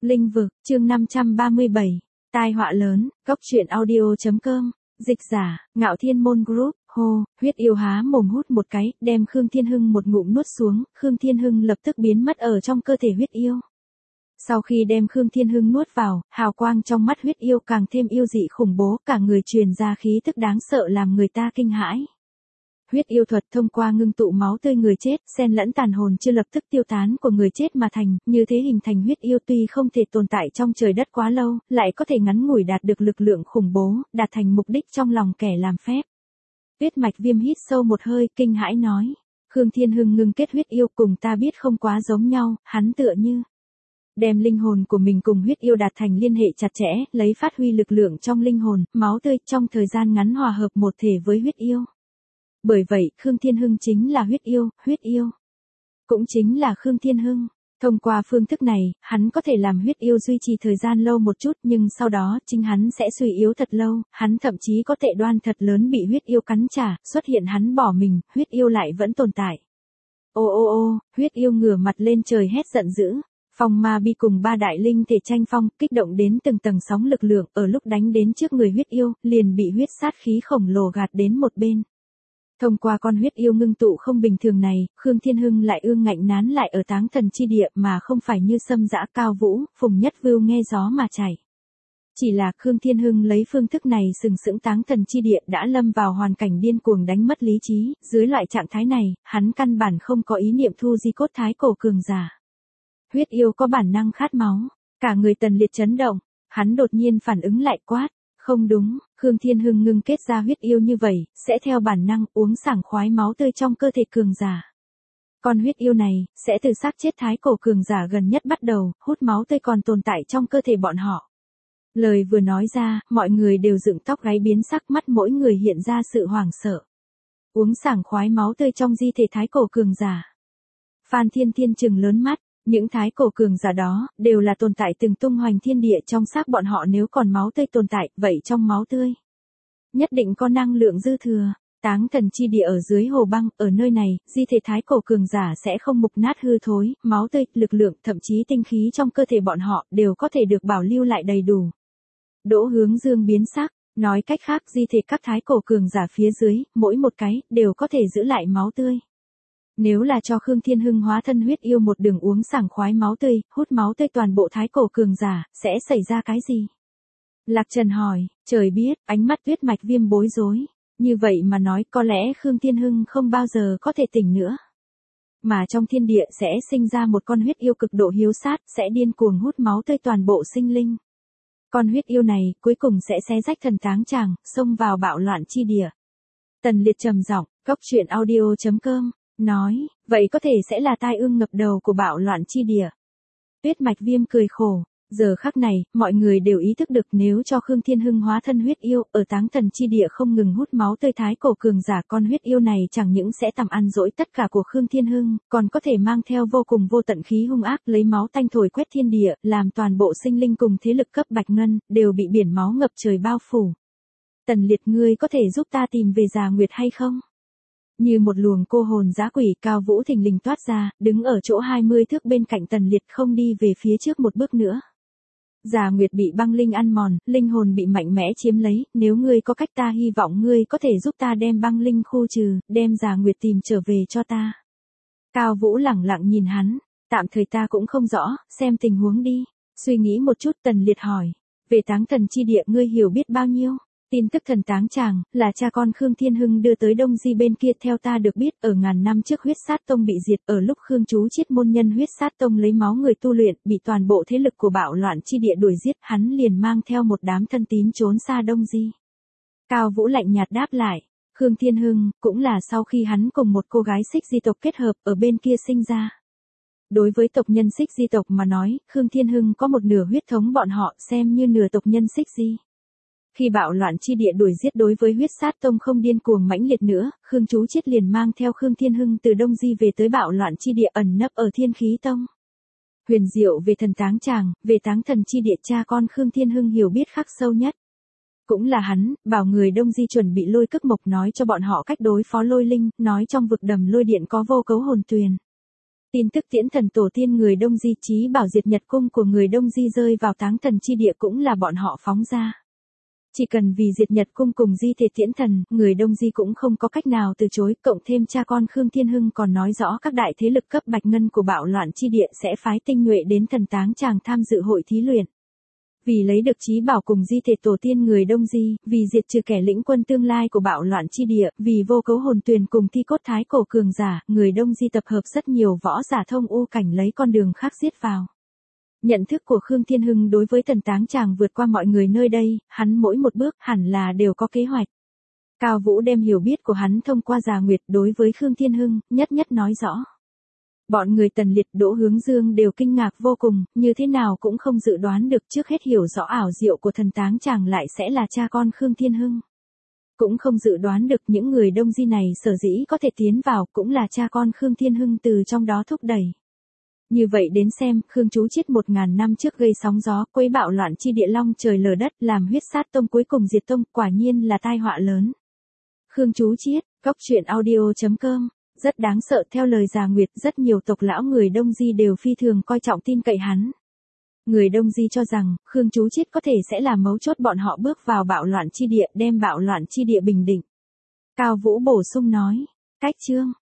Linh vực, chương 537. Tai họa lớn, góc truyện audio.com. Dịch giả, Ngạo Thiên Môn Group. Hô, huyết yêu há mồm hút một cái, đem Khương Thiên Hưng một ngụm nuốt xuống, Khương Thiên Hưng lập tức biến mất ở trong cơ thể huyết yêu. Sau khi đem Khương Thiên Hưng nuốt vào, hào quang trong mắt huyết yêu càng thêm yêu dị khủng bố, cả người truyền ra khí tức đáng sợ làm người ta kinh hãi. Huyết yêu thuật thông qua ngưng tụ máu tươi người chết, xen lẫn tàn hồn chưa lập tức tiêu tán của người chết mà thành, như thế hình thành huyết yêu tuy không thể tồn tại trong trời đất quá lâu, lại có thể ngắn ngủi đạt được lực lượng khủng bố, đạt thành mục đích trong lòng kẻ làm phép. Tuyết Mạch Viêm hít sâu một hơi, kinh hãi nói. Khương Thiên Hưng ngưng kết huyết yêu cùng ta biết không quá giống nhau, hắn tựa như đem linh hồn của mình cùng huyết yêu đạt thành liên hệ chặt chẽ, lấy phát huy lực lượng trong linh hồn, máu tươi trong thời gian ngắn hòa hợp một thể với huyết yêu. Bởi vậy, Khương Thiên Hưng chính là huyết yêu. Cũng chính là Khương Thiên Hưng. Thông qua phương thức này, hắn có thể làm huyết yêu duy trì thời gian lâu một chút nhưng sau đó, chính hắn sẽ suy yếu thật lâu, hắn thậm chí có tệ đoan thật lớn bị huyết yêu cắn trả, xuất hiện hắn bỏ mình, huyết yêu lại vẫn tồn tại. Ô, huyết yêu ngửa mặt lên trời hét giận dữ. Phong Ma Bi cùng ba đại linh thể tranh phong, kích động đến từng tầng sóng lực lượng, ở lúc đánh đến trước người huyết yêu, liền bị huyết sát khí khổng lồ gạt đến một bên. Thông qua con huyết yêu ngưng tụ không bình thường này, Khương Thiên Hưng lại ương ngạnh nán lại ở Táng Thần chi địa mà không phải như Sâm Dã Cao Vũ, Phùng Nhất Vưu nghe gió mà chảy. Chỉ là Khương Thiên Hưng lấy phương thức này sừng sững Táng Thần chi địa đã lâm vào hoàn cảnh điên cuồng đánh mất lý trí, dưới loại trạng thái này, hắn căn bản không có ý niệm thu di cốt thái cổ cường giả. Huyết yêu có bản năng khát máu, cả người Tần Liệt chấn động, hắn đột nhiên phản ứng lại quát. Không đúng, Khương Thiên Hưng ngưng kết ra huyết yêu như vậy, sẽ theo bản năng uống sảng khoái máu tươi trong cơ thể cường giả. Con huyết yêu này, sẽ từ xác chết thái cổ cường giả gần nhất bắt đầu, hút máu tươi còn tồn tại trong cơ thể bọn họ. Lời vừa nói ra, mọi người đều dựng tóc gáy biến sắc, mắt mỗi người hiện ra sự hoảng sợ. Uống sảng khoái máu tươi trong di thể thái cổ cường giả. Phan Thiên Thiên trừng lớn mắt. Những thái cổ cường giả đó, đều là tồn tại từng tung hoành thiên địa trong xác bọn họ nếu còn máu tươi tồn tại, vậy trong máu tươi nhất định có năng lượng dư thừa. Táng Thần chi địa ở dưới hồ băng, ở nơi này, di thể thái cổ cường giả sẽ không mục nát hư thối, máu tươi, lực lượng, thậm chí tinh khí trong cơ thể bọn họ, đều có thể được bảo lưu lại đầy đủ. Đỗ Hướng Dương biến sắc, nói cách khác di thể các thái cổ cường giả phía dưới, mỗi một cái, đều có thể giữ lại máu tươi. Nếu là cho Khương Thiên Hưng hóa thân huyết yêu một đường uống sảng khoái máu tươi, hút máu tươi toàn bộ thái cổ cường giả, sẽ xảy ra cái gì? Lạc Trần hỏi, trời biết, ánh mắt Tuyết Mạch Viêm bối rối. Như vậy mà nói có lẽ Khương Thiên Hưng không bao giờ có thể tỉnh nữa. Mà trong thiên địa sẽ sinh ra một con huyết yêu cực độ hiếu sát, sẽ điên cuồng hút máu tươi toàn bộ sinh linh. Con huyết yêu này cuối cùng sẽ xé rách thần táng tràng, xông vào bạo loạn chi địa. Tần Liệt trầm giọng, góc truyện audio.com. Nói, vậy có thể sẽ là tai ương ngập đầu của bạo loạn chi địa. Tuyết Mạch Viêm cười khổ, giờ khắc này, mọi người đều ý thức được nếu cho Khương Thiên Hưng hóa thân huyết yêu, ở Táng Thần chi địa không ngừng hút máu tươi thái cổ cường giả, con huyết yêu này chẳng những sẽ tầm ăn dỗi tất cả của Khương Thiên Hưng, còn có thể mang theo vô cùng vô tận khí hung ác lấy máu tanh thổi quét thiên địa, làm toàn bộ sinh linh cùng thế lực cấp bạch ngân, đều bị biển máu ngập trời bao phủ. Tần Liệt, ngươi có thể giúp ta tìm về Già Nguyệt hay không? Như một luồng cô hồn dã quỷ, Cao Vũ thình lình toát ra, đứng ở chỗ 20 thước bên cạnh Tần Liệt, không đi về phía trước một bước nữa. Già Nguyệt bị băng linh ăn mòn, linh hồn bị mạnh mẽ chiếm lấy, nếu ngươi có cách ta hy vọng ngươi có thể giúp ta đem băng linh khu trừ, đem Già Nguyệt tìm trở về cho ta. Cao Vũ lẳng lặng nhìn hắn, tạm thời ta cũng không rõ, xem tình huống đi. Suy nghĩ một chút Tần Liệt hỏi, về Táng Thần chi địa ngươi hiểu biết bao nhiêu? Tin tức thần táng tràng, là cha con Khương Thiên Hưng đưa tới Đông Di bên kia, theo ta được biết, ở ngàn năm trước huyết sát tông bị diệt, ở lúc Khương Chú Chiết môn nhân huyết sát tông lấy máu người tu luyện, bị toàn bộ thế lực của bạo loạn chi địa đuổi giết, hắn liền mang theo một đám thân tín trốn xa Đông Di. Cao Vũ lạnh nhạt đáp lại, Khương Thiên Hưng, cũng là sau khi hắn cùng một cô gái Xích Di tộc kết hợp, ở bên kia sinh ra. Đối với tộc nhân Xích Di tộc mà nói, Khương Thiên Hưng có một nửa huyết thống bọn họ, xem như nửa tộc nhân Xích Di. Khi bạo loạn chi địa đuổi giết đối với huyết sát tông không điên cuồng mãnh liệt nữa, Khương Chú Chiết liền mang theo Khương Thiên Hưng từ Đông Di về tới bạo loạn chi địa ẩn nấp ở Thiên Khí Tông. Huyền diệu về thần táng tràng, về Táng Thần chi địa cha con Khương Thiên Hưng hiểu biết khắc sâu nhất. Cũng là hắn, bảo người Đông Di chuẩn bị lôi cức mộc, nói cho bọn họ cách đối phó lôi linh, nói trong vực đầm lôi điện có vô cấu hồn tuyền. Tin tức tiễn thần tổ tiên người Đông Di chí bảo diệt Nhật cung của người Đông Di rơi vào táng thần chi địa cũng là bọn họ phóng ra. Chỉ cần vì diệt Nhật cung cùng di thể tiễn thần, người Đông Di cũng không có cách nào từ chối, cộng thêm cha con Khương Thiên Hưng còn nói rõ các đại thế lực cấp bạch ngân của bạo loạn chi địa sẽ phái tinh nhuệ đến thần táng tràng tham dự hội thí luyện. Vì lấy được chí bảo cùng di thể tổ tiên người Đông Di, vì diệt trừ kẻ lĩnh quân tương lai của bạo loạn chi địa, vì vô cấu hồn tuyền cùng thi cốt thái cổ cường giả, người Đông Di tập hợp rất nhiều võ giả thông u cảnh lấy con đường khác giết vào. Nhận thức của Khương Thiên Hưng đối với thần táng tràng vượt qua mọi người nơi đây, hắn mỗi một bước hẳn là đều có kế hoạch. Cao Vũ đem hiểu biết của hắn thông qua Già Nguyệt đối với Khương Thiên Hưng, nhất nhất nói rõ. Bọn người Tần Liệt Đỗ Hướng Dương đều kinh ngạc vô cùng, như thế nào cũng không dự đoán được trước hết hiểu rõ ảo diệu của thần táng chàng lại sẽ là cha con Khương Thiên Hưng. Cũng không dự đoán được những người Đông Di này sở dĩ có thể tiến vào cũng là cha con Khương Thiên Hưng từ trong đó thúc đẩy. Như vậy đến xem, Khương Chú Chiết 1000 năm trước gây sóng gió, quấy bạo loạn chi địa long trời lở đất, làm huyết sát tông cuối cùng diệt tông, quả nhiên là tai họa lớn. Khương Chú Chiết, goctruyện.audio.com. Rất đáng sợ, theo lời Già Nguyệt, rất nhiều tộc lão người Đông Di đều phi thường coi trọng tin cậy hắn. Người Đông Di cho rằng, Khương Chú Chiết có thể sẽ là mấu chốt bọn họ bước vào bạo loạn chi địa, đem bạo loạn chi địa bình định. Cao Vũ bổ sung nói, cách chương.